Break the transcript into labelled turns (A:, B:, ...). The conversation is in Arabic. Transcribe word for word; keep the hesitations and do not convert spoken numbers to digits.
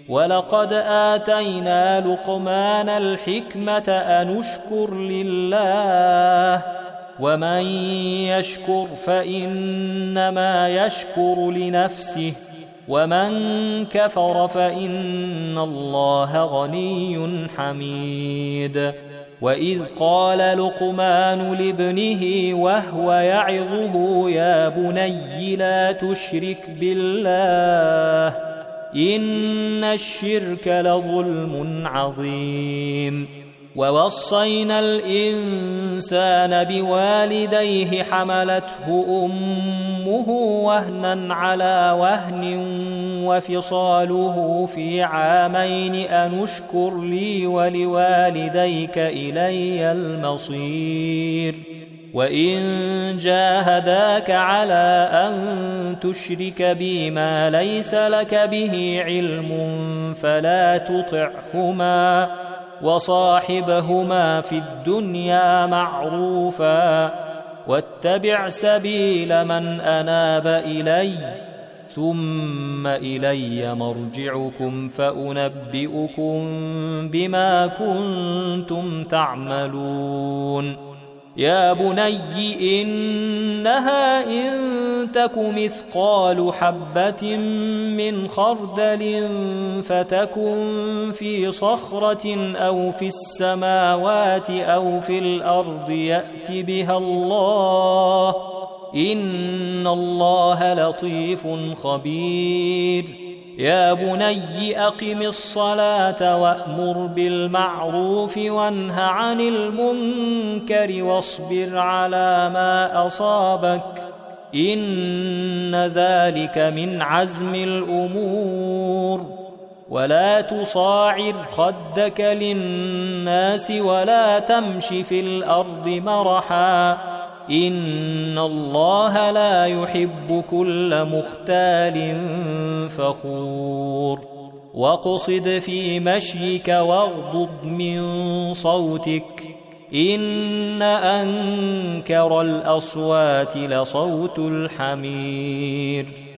A: ولقد آتينا لقمان الحكمة أن اشكر لله ومن يشكر فإنما يشكر لنفسه ومن كفر فإن الله غني حميد. وإذ قال لقمان لابنه وهو يعظه يا بني لا تشرك بالله إن الشرك لظلم عظيم. ووصينا الإنسان بوالديه حملته أمه وهنا على وهن وفصاله في عامين أن اشكر لي ولوالديك إلي المصير. وإن جاهداك على أن تشرك بي ما ليس لك به علم فلا تطعهما وصاحبهما في الدنيا معروفا واتبع سبيل من أناب إلي ثم إلي مرجعكم فأنبئكم بما كنتم تعملون. يا بني إنها إن تك مثقال حبة من خردل فتكن في صخرة أو في السماوات أو في الأرض يأت بها الله إن الله لطيف خبير. يا بني أقم الصلاة وأمر بالمعروف وانه عن المنكر واصبر على ما أصابك إن ذلك من عزم الأمور. ولا تصاعر خدك للناس ولا تمش في الأرض مرحا إن الله لا يحب كل مختال فخور. واقصد في مشيك واغضض من صوتك إن أنكر الأصوات لصوت الحمير.